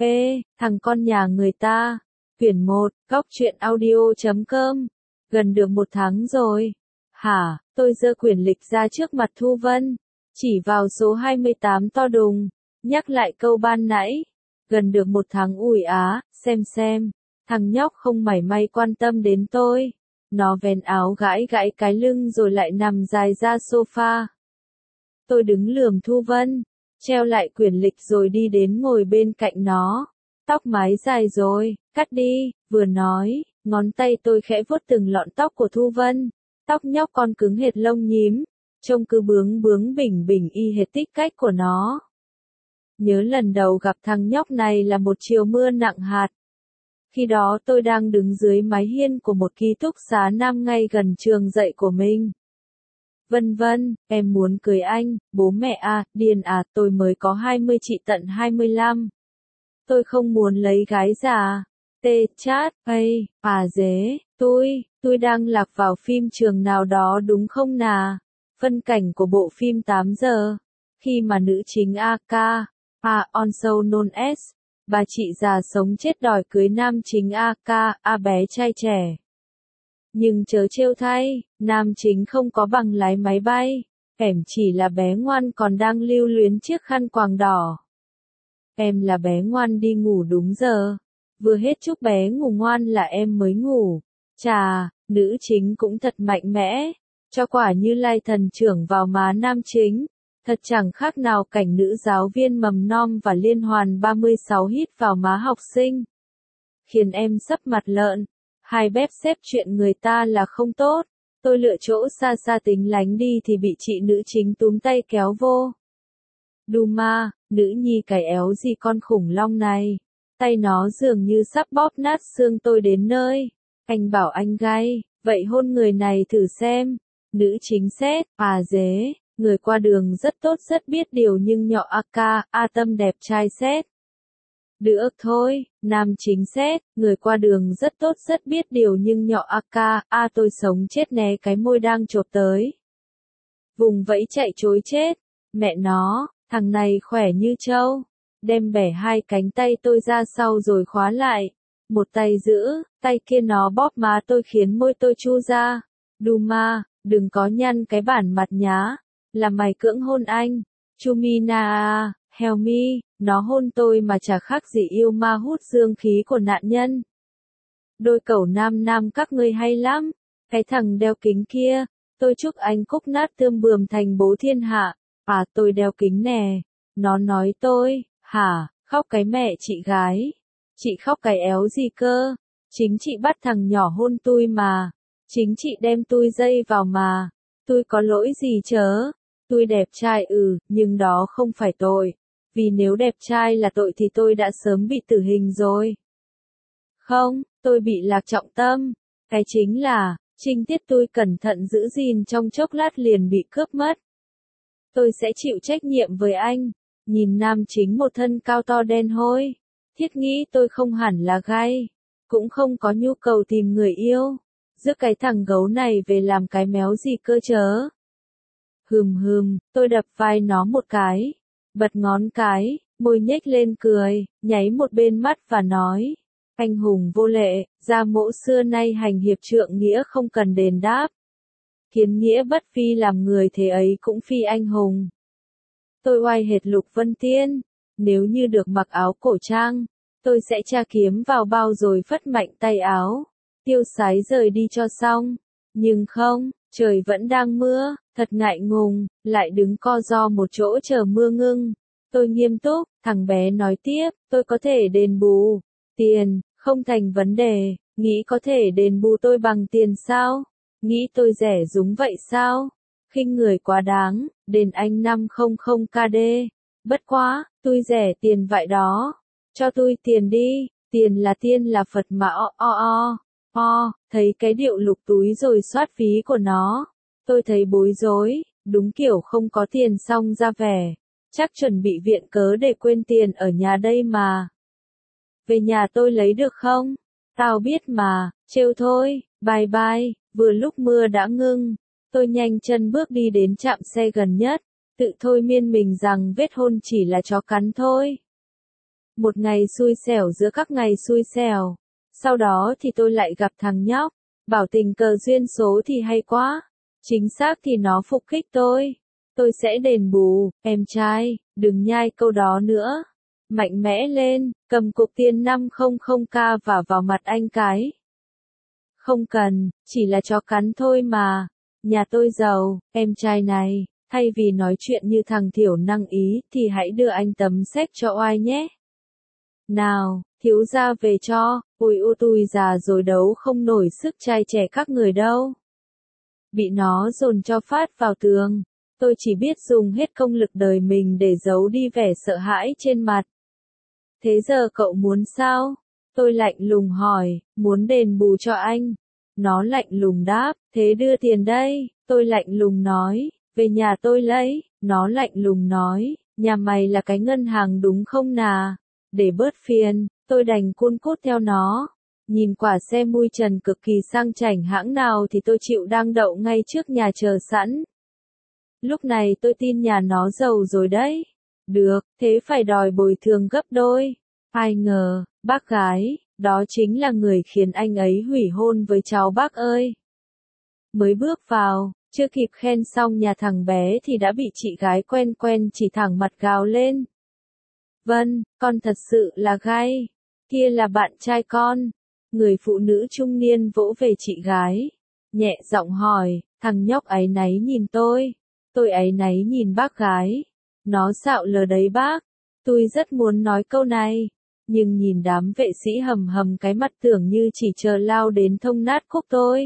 Ê, thằng con nhà người ta. Quyển 1, góc truyện audio.com. Gần được 1 tháng rồi. Hả, tôi giơ quyển lịch ra trước mặt Thu Vân. Chỉ vào số 28 to đùng. Nhắc lại câu ban nãy. Gần được 1 tháng ủi á, xem. Thằng nhóc không mảy may quan tâm đến tôi. Nó vén áo gãi cái lưng rồi lại nằm dài ra sofa. Tôi đứng lườm Thu Vân, treo lại quyển lịch rồi đi đến ngồi bên cạnh nó. Tóc mái dài rồi, cắt đi, vừa nói, ngón tay tôi khẽ vuốt từng lọn tóc của Thu Vân. Tóc nhóc con cứng hệt lông nhím, trông cứ bướng bỉnh y hệt tích cách của nó. Nhớ lần đầu gặp thằng nhóc này là một chiều mưa nặng hạt. Khi đó tôi đang đứng dưới mái hiên của một ký túc xá nam ngay gần trường dạy của mình. Vân, em muốn cưới anh, bố mẹ à, điên à, tôi mới có 20 chị tận 25. Tôi không muốn lấy gái già. Tê chát, dế, tôi đang lạc vào phim trường nào đó đúng không nà? Phân cảnh của bộ phim 8 giờ. Khi mà nữ chính AK, also known as, bà chị già sống chết đòi cưới nam chính AK, bé trai trẻ. Nhưng chớ trêu thay, nam chính không có bằng lái máy bay, em chỉ là bé ngoan còn đang lưu luyến chiếc khăn quàng đỏ. Em là bé ngoan đi ngủ đúng giờ, vừa hết chúc bé ngủ ngoan là em mới ngủ. Chà, nữ chính cũng thật mạnh mẽ, cho quả Như Lai thần trưởng vào má nam chính, thật chẳng khác nào cảnh nữ giáo viên mầm non và liên hoàn 36 hít vào má học sinh. Khiến em sấp mặt lợn. Hai bép xếp chuyện người ta là không tốt, tôi lựa chỗ xa tính lánh đi thì bị chị nữ chính túm tay kéo vô. Duma, nữ nhi cái éo gì con khủng long này, tay nó dường như sắp bóp nát xương tôi đến nơi. Anh bảo anh gay, vậy hôn người này thử xem. Nữ chính xét, dế, người qua đường rất tốt rất biết điều nhưng nhỏ AK, tâm đẹp trai xét. Được thôi, nam chính xét, người qua đường rất tốt rất biết điều nhưng nhỏ AK, tôi sống chết né cái môi đang chộp tới. Vùng vẫy chạy chối chết, mẹ nó, thằng này khỏe như trâu, đem bẻ hai cánh tay tôi ra sau rồi khóa lại. Một tay giữ, tay kia nó bóp má tôi khiến môi tôi chu ra. Duma, đừng có nhăn cái bản mặt nhá, là mày cưỡng hôn anh. Chumina, help me, nó hôn tôi mà chả khác gì yêu ma hút dương khí của nạn nhân. Đôi cẩu nam các ngươi hay lắm, cái thằng đeo kính kia, tôi chúc anh cúc nát tươm bườm thành bố thiên hạ. Tôi đeo kính nè, nó nói tôi, hả, khóc cái mẹ chị gái, chị khóc cái éo gì cơ, chính chị bắt thằng nhỏ hôn tôi mà, chính chị đem tôi dây vào mà, tôi có lỗi gì chớ, tôi đẹp trai nhưng đó không phải tội. Vì nếu đẹp trai là tội thì tôi đã sớm bị tử hình rồi. Không, tôi bị lạc trọng tâm. Cái chính là, trinh tiết tôi cẩn thận giữ gìn trong chốc lát liền bị cướp mất. Tôi sẽ chịu trách nhiệm với anh. Nhìn nam chính một thân cao to đen hôi. Thiết nghĩ tôi không hẳn là gay. Cũng không có nhu cầu tìm người yêu. Rước cái thằng gấu này về làm cái méo gì cơ chớ. Tôi đập vai nó một cái. Bật ngón cái, môi nhếch lên cười, nháy một bên mắt và nói. Anh hùng vô lệ, gia mỗ xưa nay hành hiệp trượng nghĩa không cần đền đáp. Kiến nghĩa bất phi làm người thế ấy cũng phi anh hùng. Tôi oai hệt Lục Vân Tiên, nếu như được mặc áo cổ trang, tôi sẽ tra kiếm vào bao rồi phất mạnh tay áo, tiêu sái rời đi cho xong. Nhưng không, trời vẫn đang mưa, thật ngại ngùng, lại đứng co ro một chỗ chờ mưa ngưng. Tôi nghiêm túc, thằng bé nói tiếp, tôi có thể đền bù. Tiền, không thành vấn đề, nghĩ có thể đền bù tôi bằng tiền sao? Nghĩ tôi rẻ rúng vậy sao? Khinh người quá đáng, đền anh 500 KD. Bất quá, tôi rẻ tiền vậy đó. Cho tôi tiền đi, tiền là tiên là Phật mà thấy cái điệu lục túi rồi soát phí của nó. Tôi thấy bối rối, đúng kiểu không có tiền xong ra vẻ. Chắc chuẩn bị viện cớ để quên tiền ở nhà đây mà. Về nhà tôi lấy được không? Tao biết mà, trêu thôi, bye, vừa lúc mưa đã ngưng. Tôi nhanh chân bước đi đến trạm xe gần nhất, tự thôi miên mình rằng vết hôn chỉ là chó cắn thôi. Một ngày xui xẻo giữa các ngày xui xẻo. Sau đó thì tôi lại gặp thằng nhóc. Bảo tình cờ duyên số thì hay quá. Chính xác thì nó phục kích tôi. Tôi sẽ đền bù, em trai, đừng nhai câu đó nữa. Mạnh mẽ lên, cầm cục tiền 500k và vào mặt anh cái. Không cần, chỉ là chó cắn thôi mà. Nhà tôi giàu, em trai này, thay vì nói chuyện như thằng thiểu năng ý thì hãy đưa anh tấm séc cho oai nhé. Nào, thiếu gia về cho, ui u tui già rồi đấu không nổi sức trai trẻ các người đâu. Bị nó dồn cho phát vào tường. Tôi chỉ biết dùng hết công lực đời mình để giấu đi vẻ sợ hãi trên mặt. Thế giờ cậu muốn sao? Tôi lạnh lùng hỏi, muốn đền bù cho anh. Nó lạnh lùng đáp, thế đưa tiền đây. Tôi lạnh lùng nói, về nhà tôi lấy. Nó lạnh lùng nói, nhà mày là cái ngân hàng đúng không nà? Để bớt phiền, tôi đành cun cút theo nó. Nhìn quả xe mui trần cực kỳ sang chảnh hãng nào thì tôi chịu đang đậu ngay trước nhà chờ sẵn. Lúc này tôi tin nhà nó giàu rồi đấy. Được, thế phải đòi bồi thường gấp đôi. Ai ngờ, bác gái, đó chính là người khiến anh ấy hủy hôn với cháu bác ơi. Mới bước vào, chưa kịp khen xong nhà thằng bé thì đã bị chị gái quen quen chỉ thẳng mặt gào lên. Vân, con thật sự là gay. Kia là bạn trai con. Người phụ nữ trung niên vỗ về chị gái. Nhẹ giọng hỏi, thằng nhóc áy náy nhìn tôi. Tôi áy náy nhìn bác gái. Nó xạo lờ đấy bác. Tôi rất muốn nói câu này. Nhưng nhìn đám vệ sĩ hầm hầm cái mặt tưởng như chỉ chờ lao đến thông nát cúc tôi.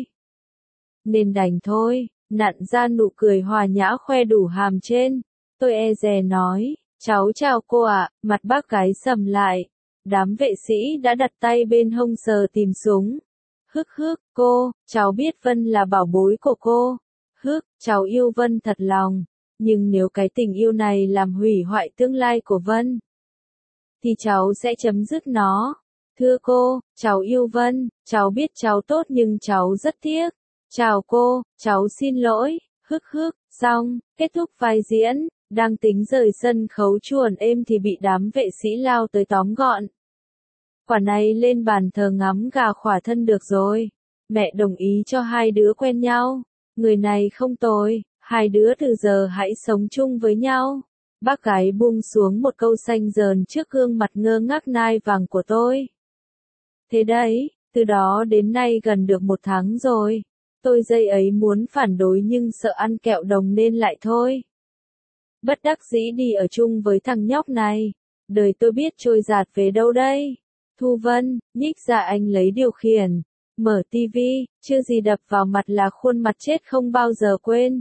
Nên đành thôi, nặn ra nụ cười hòa nhã khoe đủ hàm trên. Tôi e dè nói, cháu chào cô ạ, mặt bác gái sầm lại. Đám vệ sĩ đã đặt tay bên hông sờ tìm súng. Hức hức, cô, cháu biết Vân là bảo bối của cô. Hức, cháu yêu Vân thật lòng. Nhưng nếu cái tình yêu này làm hủy hoại tương lai của Vân, thì cháu sẽ chấm dứt nó. Thưa cô, cháu yêu Vân, cháu biết cháu tốt nhưng cháu rất tiếc. Chào cô, cháu xin lỗi, hức hức, xong, kết thúc vai diễn, đang tính rời sân khấu chuồn êm thì bị đám vệ sĩ lao tới tóm gọn. Quả này lên bàn thờ ngắm gà khỏa thân được rồi. Mẹ đồng ý cho hai đứa quen nhau. Người này không tồi, hai đứa từ giờ hãy sống chung với nhau. Bác gái buông xuống một câu xanh dờn trước gương mặt ngơ ngác nai vàng của tôi. Thế đấy, từ đó đến nay gần được 1 tháng rồi. Tôi giây ấy muốn phản đối nhưng sợ ăn kẹo đồng nên lại thôi. Bất đắc dĩ đi ở chung với thằng nhóc này. Đời tôi biết trôi dạt về đâu đây. Thu Vân, nhích ra anh lấy điều khiển. Mở tivi, chưa gì đập vào mặt là khuôn mặt chết không bao giờ quên.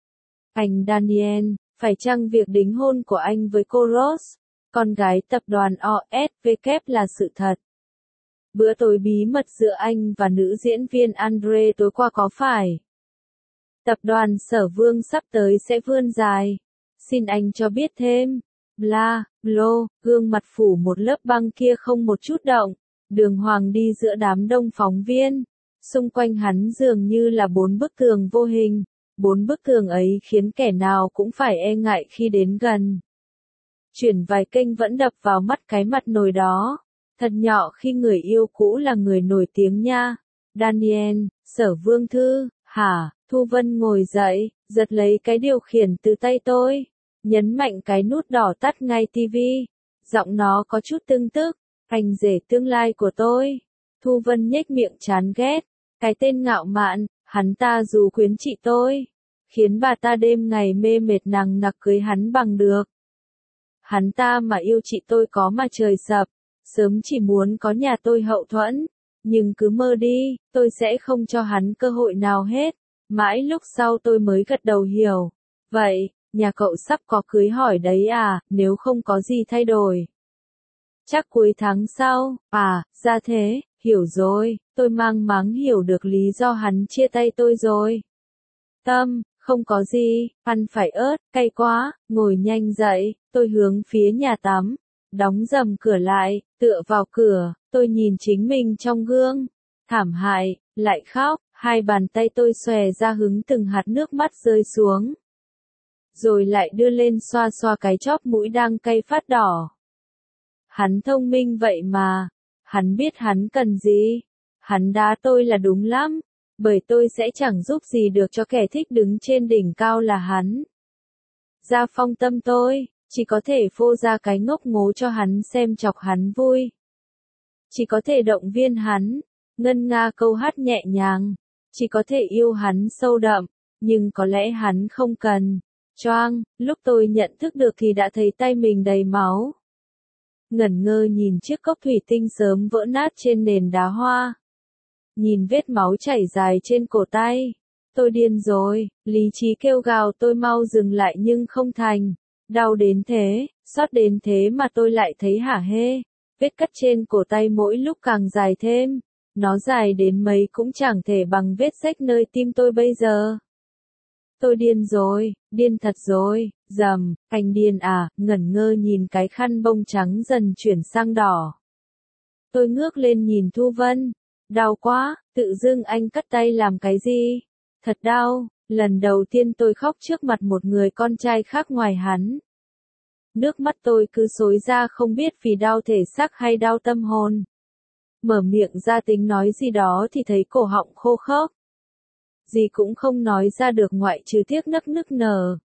Anh Daniel, phải chăng việc đính hôn của anh với cô Rose, con gái tập đoàn OSVK là sự thật? Bữa tối bí mật giữa anh và nữ diễn viên Andre tối qua có phải? Tập đoàn Sở Vương sắp tới sẽ vươn dài. Xin anh cho biết thêm. Bla, blo, gương mặt phủ một lớp băng kia không một chút động. Đường Hoàng đi giữa đám đông phóng viên. Xung quanh hắn dường như là 4 bức tường vô hình. 4 bức tường ấy khiến kẻ nào cũng phải e ngại khi đến gần. Chuyển vài kênh vẫn đập vào mắt cái mặt nồi đó. Thật nhỏ khi người yêu cũ là người nổi tiếng nha. Daniel, Sở Vương Thư, hả? Thu Vân ngồi dậy, giật lấy cái điều khiển từ tay tôi. Nhấn mạnh cái nút đỏ tắt ngay tivi. Giọng nó có chút tương tức. Anh rể tương lai của tôi. Thu Vân nhếch miệng chán ghét. Cái tên ngạo mạn, hắn ta dù quyến chị tôi. Khiến bà ta đêm ngày mê mệt nằng nặc cưới hắn bằng được. Hắn ta mà yêu chị tôi có mà trời sập. Sớm chỉ muốn có nhà tôi hậu thuẫn. Nhưng cứ mơ đi, tôi sẽ không cho hắn cơ hội nào hết. Mãi lúc sau tôi mới gật đầu hiểu. Vậy, nhà cậu sắp có cưới hỏi đấy à, nếu không có gì thay đổi. Chắc cuối tháng sau, à, ra thế, hiểu rồi, tôi mang máng hiểu được lý do hắn chia tay tôi rồi. Tâm, không có gì, ăn phải ớt, cay quá, ngồi nhanh dậy, tôi hướng phía nhà tắm. Đóng rầm cửa lại, tựa vào cửa, tôi nhìn chính mình trong gương. Thảm hại, lại khóc, hai bàn tay tôi xòe ra hứng từng hạt nước mắt rơi xuống. Rồi lại đưa lên xoa xoa cái chóp mũi đang cay phát đỏ. Hắn thông minh vậy mà. Hắn biết hắn cần gì. Hắn đá tôi là đúng lắm. Bởi tôi sẽ chẳng giúp gì được cho kẻ thích đứng trên đỉnh cao là hắn. Gia Phong tâm tôi, chỉ có thể phô ra cái ngốc ngố cho hắn xem chọc hắn vui. Chỉ có thể động viên hắn, ngân nga câu hát nhẹ nhàng. Chỉ có thể yêu hắn sâu đậm, nhưng có lẽ hắn không cần. Choang, lúc tôi nhận thức được thì đã thấy tay mình đầy máu. Ngẩn ngơ nhìn chiếc cốc thủy tinh sớm vỡ nát trên nền đá hoa. Nhìn vết máu chảy dài trên cổ tay. Tôi điên rồi, lý trí kêu gào tôi mau dừng lại nhưng không thành. Đau đến thế, xót đến thế mà tôi lại thấy hả hê. Vết cắt trên cổ tay mỗi lúc càng dài thêm. Nó dài đến mấy cũng chẳng thể bằng vết rách nơi tim tôi bây giờ. Tôi điên rồi, điên thật rồi, rầm, anh điên à, ngẩn ngơ nhìn cái khăn bông trắng dần chuyển sang đỏ. Tôi ngước lên nhìn Thu Vân, đau quá, tự dưng anh cắt tay làm cái gì? Thật đau, lần đầu tiên tôi khóc trước mặt một người con trai khác ngoài hắn. Nước mắt tôi cứ xối ra không biết vì đau thể xác hay đau tâm hồn. Mở miệng ra tính nói gì đó thì thấy cổ họng khô khốc. Gì cũng không nói ra được ngoại trừ tiếc nức nở.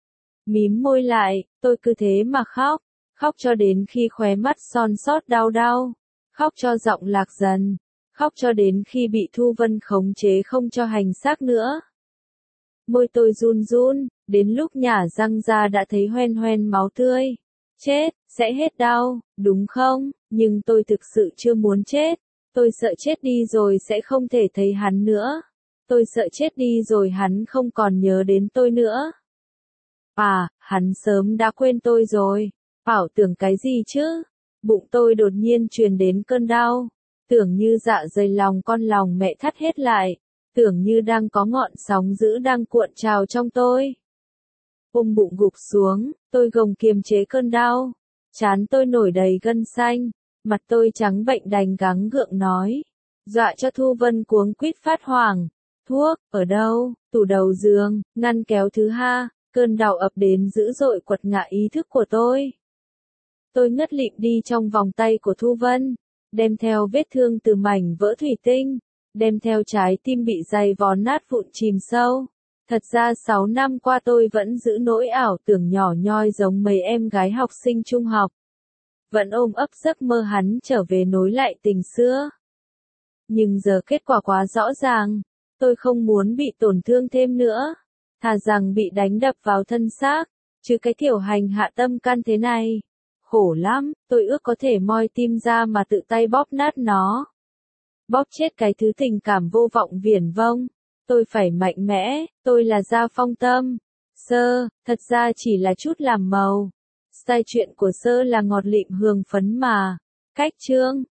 Mím môi lại, tôi cứ thế mà khóc. Khóc cho đến khi khóe mắt son sót đau đau. Khóc cho giọng lạc dần. Khóc cho đến khi bị Thu Vân khống chế không cho hành xác nữa. Môi tôi run run, đến lúc nhả răng ra đã thấy hoen hoen máu tươi. Chết, sẽ hết đau, đúng không? Nhưng tôi thực sự chưa muốn chết. Tôi sợ chết đi rồi sẽ không thể thấy hắn nữa. Tôi sợ chết đi rồi hắn không còn nhớ đến tôi nữa. À, hắn sớm đã quên tôi rồi. Ảo tưởng cái gì chứ? Bụng tôi đột nhiên truyền đến cơn đau. Tưởng như dạ dày lòng con lòng mẹ thắt hết lại. Tưởng như đang có ngọn sóng dữ đang cuộn trào trong tôi. Ôm bụng gục xuống, tôi gồng kiềm chế cơn đau. Trán tôi nổi đầy gân xanh. Mặt tôi trắng bệnh đành gắng gượng nói. Dọa cho Thu Vân cuống quýt phát hoảng. Thuốc, ở đâu? Tủ đầu giường, ngăn kéo thứ ha. Cơn đau ập đến dữ dội quật ngã ý thức của tôi. Tôi ngất lịm đi trong vòng tay của Thu Vân. Đem theo vết thương từ mảnh vỡ thủy tinh. Đem theo trái tim bị dày vò nát vụn chìm sâu. Thật ra 6 năm qua tôi vẫn giữ nỗi ảo tưởng nhỏ nhoi giống mấy em gái học sinh trung học. Vẫn ôm ấp giấc mơ hắn trở về nối lại tình xưa. Nhưng giờ kết quả quá rõ ràng. Tôi không muốn bị tổn thương thêm nữa. Thà rằng bị đánh đập vào thân xác. Chứ cái kiểu hành hạ tâm can thế này. Khổ lắm, tôi ước có thể moi tim ra mà tự tay bóp nát nó. Bóp chết cái thứ tình cảm vô vọng viển vông. Tôi phải mạnh mẽ, tôi là Gia Phong Tâm. Sơ, thật ra chỉ là chút làm màu. Style chuyện của Sơ là ngọt lịm hương phấn mà. Cách chương